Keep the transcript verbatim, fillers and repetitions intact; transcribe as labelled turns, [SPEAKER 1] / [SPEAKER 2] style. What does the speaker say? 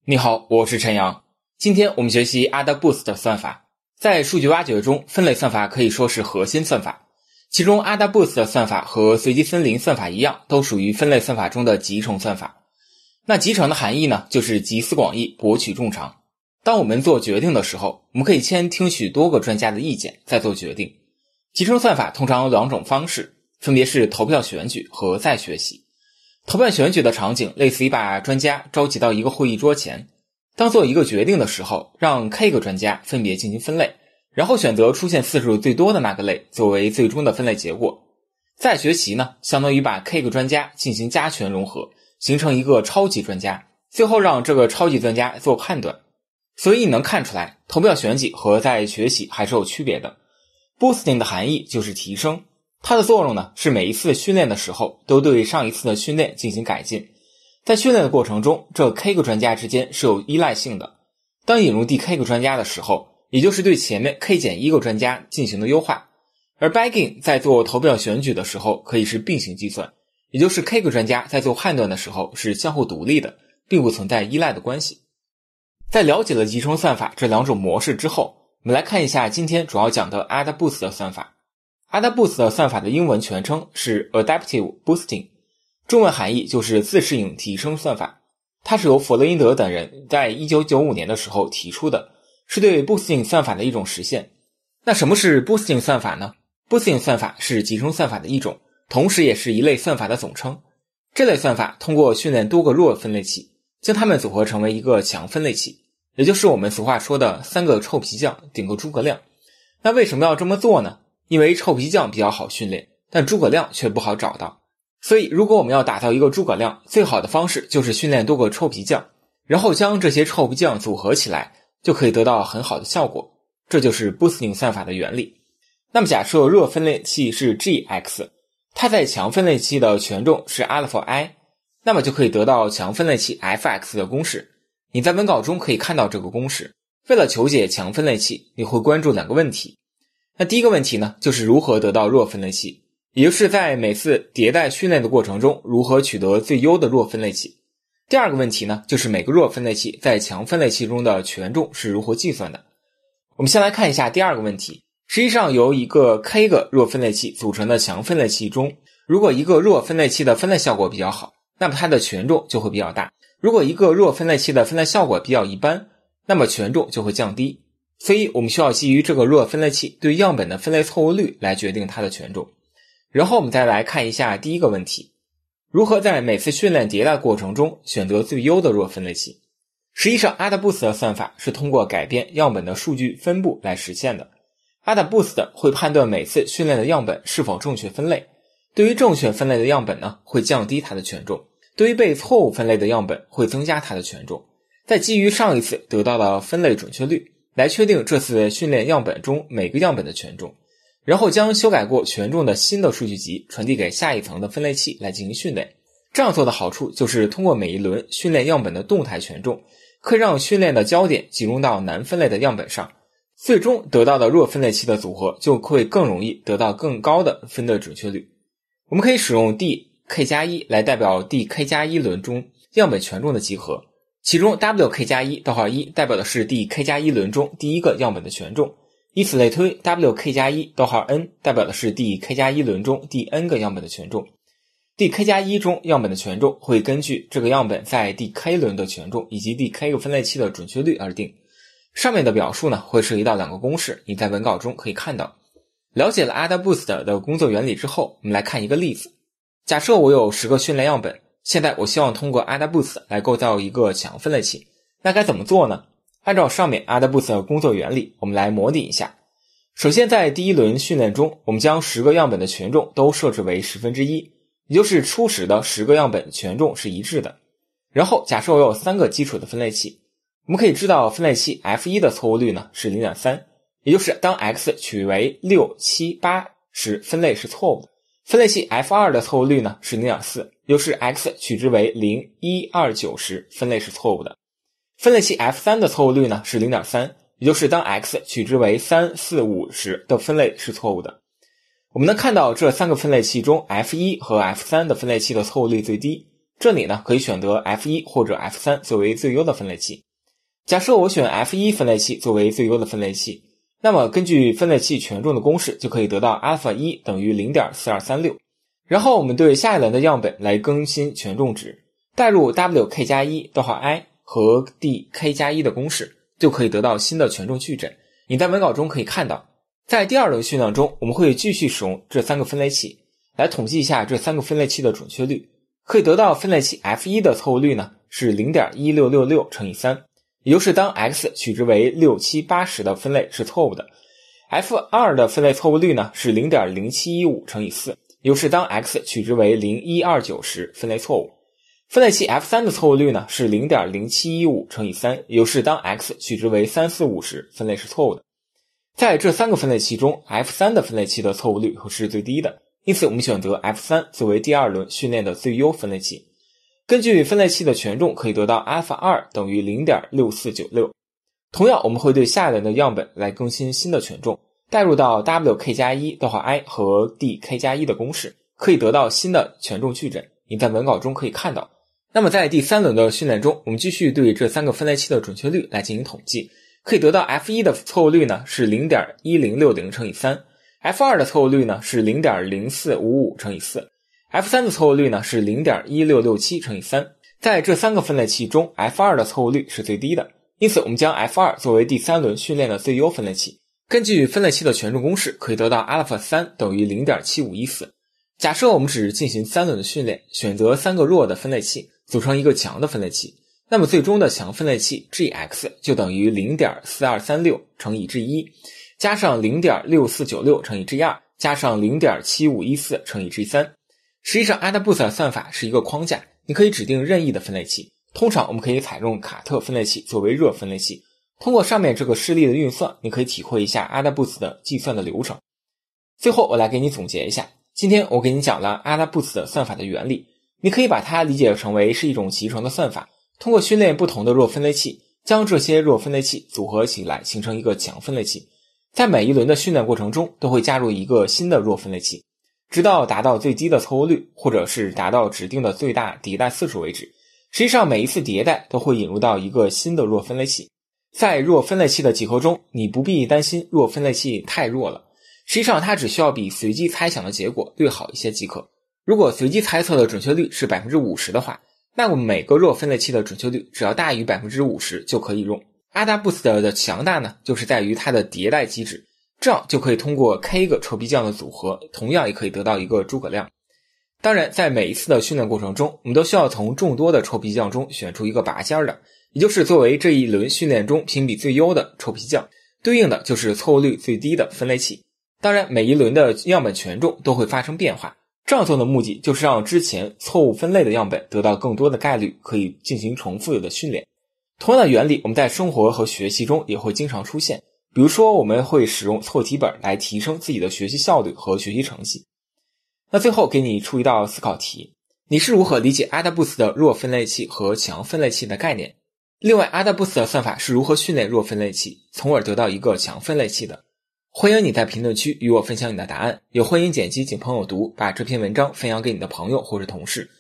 [SPEAKER 1] 你好，我是陈阳。今天我们学习 AdaBoost 算法。在数据挖掘中，分类算法可以说是核心算法。其中 AdaBoost 算法和随机森林算法一样，都属于分类算法中的集成算法。那集成的含义呢，就是集思广益，博取众长。当我们做决定的时候，我们可以先听取多个专家的意见，再做决定。集成算法通常有两种方式，分别是投票选举和再学习。投票选举的场景类似于把专家召集到一个会议桌前，当做一个决定的时候，让 K 个专家分别进行分类，然后选择出现次数最多的那个类作为最终的分类结果。再学习呢，相当于把 K 个专家进行加权融合，形成一个超级专家，最后让这个超级专家做判断。所以你能看出来，投票选举和再学习还是有区别的。 Boosting 的含义就是提升，它的作用呢，是每一次训练的时候都对上一次的训练进行改进。在训练的过程中，这 K 个专家之间是有依赖性的。当引入第 K 个专家的时候，也就是对前面 K 减一个专家进行的优化。而 bagging 在做投票选举的时候可以是并行计算，也就是 K 个专家在做判断的时候是相互独立的，并不存在依赖的关系。在了解了集成算法这两种模式之后，我们来看一下今天主要讲的 AdaBoost 的算法。AdaBoost 的算法的英文全称是 Adaptive Boosting， 中文含义就是自适应提升算法。它是由弗洛伊德等人在一九九五年的时候提出的，是对 Boosting 算法的一种实现。那什么是 Boosting 算法呢？ Boosting 算法是集成算法的一种，同时也是一类算法的总称。这类算法通过训练多个弱分类器，将它们组合成为一个强分类器，也就是我们俗话说的三个臭皮匠顶个诸葛亮。那为什么要这么做呢？因为臭皮匠比较好训练，但诸葛亮却不好找到。所以如果我们要打造一个诸葛亮，最好的方式就是训练多个臭皮匠，然后将这些臭皮匠组合起来，就可以得到很好的效果。这就是 Boosting 算法的原理。那么假设弱分类器是 G X， 它在强分类器的权重是 alpha I， 那么就可以得到强分类器 F X 的公式。你在文稿中可以看到这个公式。为了求解强分类器，你会关注两个问题。那第一个问题呢，就是如何得到弱分类器，也就是在每次迭代训练的过程中，如何取得最优的弱分类器。第二个问题呢，就是每个弱分类器在强分类器中的权重是如何计算的。我们先来看一下第二个问题。实际上由一个 K 个弱分类器组成的强分类器中，如果一个弱分类器的分类效果比较好，那么它的权重就会比较大。如果一个弱分类器的分类效果比较一般，那么权重就会降低。所以我们需要基于这个弱分类器对样本的分类错误率来决定它的权重。然后我们再来看一下第一个问题，如何在每次训练迭代过程中选择最优的弱分类器。实际上 AdaBoost 的算法是通过改变样本的数据分布来实现的。AdaBoost 会判断每次训练的样本是否正确分类，对于正确分类的样本呢，会降低它的权重，对于被错误分类的样本会增加它的权重，再基于上一次得到的分类准确率来确定这次训练样本中每个样本的权重，然后将修改过权重的新的数据集传递给下一层的分类器来进行训练。这样做的好处就是通过每一轮训练样本的动态权重，可以让训练的焦点集中到难分类的样本上，最终得到的弱分类器的组合就会更容易得到更高的分类准确率。我们可以使用 D K 加一 来代表 D K 加一 轮中样本权重的集合，其中 W K 加一 逗号一代表的是 D K 加一 轮中第一个样本的权重，以此类推 W K 加一 逗号 N 代表的是 D K 加一 轮中第 N 个样本的权重。D K 加一 中样本的权重会根据这个样本在 D K 轮的权重以及 D K 个分类器的准确率而定。上面的表述呢，会涉及到两个公式，你在文稿中可以看到。了解了 AdaBoost 的工作原理之后，我们来看一个例子。假设我有十个训练样本，现在我希望通过 AdaBoost 来构造一个强分类器，那该怎么做呢？按照上面 AdaBoost 的工作原理，我们来模拟一下。首先在第一轮训练中，我们将十个样本的权重都设置为十分之一，也就是初始的十个样本权重是一致的。然后假设我有三个基础的分类器，我们可以知道分类器 F 一 的错误率呢是 零点三， 也就是当 X 取为六、七、八时分类是错误的。分类器 F 二 的错误率呢是 零点四， 也就是 X 取之为零、一、二、九时分类是错误的。分类器 F 三 的错误率呢是 零点三， 也就是当 X 取之为三、四、五时的分类是错误的。我们能看到这三个分类器中 F 一 和 F 三 的分类器的错误率最低， 这里呢可以选择 F 一 或者 F 三 作为最优的分类器。假设我选 F 一 分类器作为最优的分类器，那么根据分类器权重的公式就可以得到 α 一 等于 零点四二三六。 然后我们对下一轮的样本来更新权重值，代入 W K 加一逗号 I 和 D K 加一的公式，就可以得到新的权重矩阵。你在文稿中可以看到，在第二轮训练中，我们会继续使用这三个分类器来统计一下这三个分类器的准确率，可以得到分类器 F 一 的错误率呢是 零点一六六六乘以三，也就是当 X 取值为六七八十的分类是错误的。 F 二 的分类错误率呢是 零点零七一五乘以四，也就是当 X 取值为零一二九时分类错误。分类器 F 三 的错误率呢是 零点零七一五乘以三，也就是当 X 取值为三四五时分类是错误的。在这三个分类器中 F 三 的分类器的错误率是最低的，因此我们选择 F 三 作为第二轮训练的最优分类器。根据分类器的权重可以得到 α 二 等于 零点六四九六。 同样我们会对下一轮的样本来更新新的权重，代入到 W K 加一逗号 I 和 D K 加一的公式，可以得到新的权重矩阵，你在文稿中可以看到。那么在第三轮的训练中，我们继续对这三个分类器的准确率来进行统计，可以得到 F 一 的错误率呢是 零点一零六零乘以三， F 二 的错误率呢是 零点零四五五乘以四， F 三 的错误率呢是 零点一六六七乘以三。在这三个分类器中 F 二 的错误率是最低的，因此我们将 F 二 作为第三轮训练的最优分类器。根据分类器的权重公式可以得到 α 三 等于 零点七五一四。 假设我们只进行三轮的训练，选择三个弱的分类器组成一个强的分类器，那么最终的强分类器 G X 就等于 零点四二三六乘以 G 一 加上 零点六四九六乘以 G 二 加上 零点七五一四乘以 G 三。 实际上 A D A Boost 的算法是一个框架，你可以指定任意的分类器，通常我们可以采用卡特分类器作为热分类器。通过上面这个示例的运算，你可以体会一下 A D A Boost 的计算的流程。最后我来给你总结一下，今天我给你讲了 A D A Boost 的算法的原理，你可以把它理解成为是一种集成的算法，通过训练不同的弱分类器，将这些弱分类器组合起来形成一个强分类器。在每一轮的训练过程中都会加入一个新的弱分类器，直到达到最低的错误率，或者是达到指定的最大迭代次数为止。实际上每一次迭代都会引入到一个新的弱分类器。在弱分类器的几何中，你不必担心弱分类器太弱了，实际上它只需要比随机猜想的结果略好一些即可。如果随机猜测的准确率是 百分之五十 的话，那我们每个弱分类器的准确率只要大于 百分之五十 就可以用。A D A Boost 的强大呢，就是在于它的迭代机制，这样就可以通过 K 个臭皮匠的组合，同样也可以得到一个诸葛亮。当然在每一次的训练过程中，我们都需要从众多的臭皮匠中选出一个拔尖的，也就是作为这一轮训练中评比最优的臭皮匠，对应的就是错误率最低的分类器。当然每一轮的样本权重都会发生变化，这样做的目的就是让之前错误分类的样本得到更多的概率可以进行重复的训练。同样的原理我们在生活和学习中也会经常出现，比如说我们会使用错题本来提升自己的学习效率和学习成绩。那最后给你出一道思考题，你是如何理解 A D A Boost 的弱分类器和强分类器的概念？另外 A D A Boost 的算法是如何训练弱分类器从而得到一个强分类器的？欢迎你在评论区与我分享你的答案，也欢迎点击仅朋友读把这篇文章分享给你的朋友或者同事。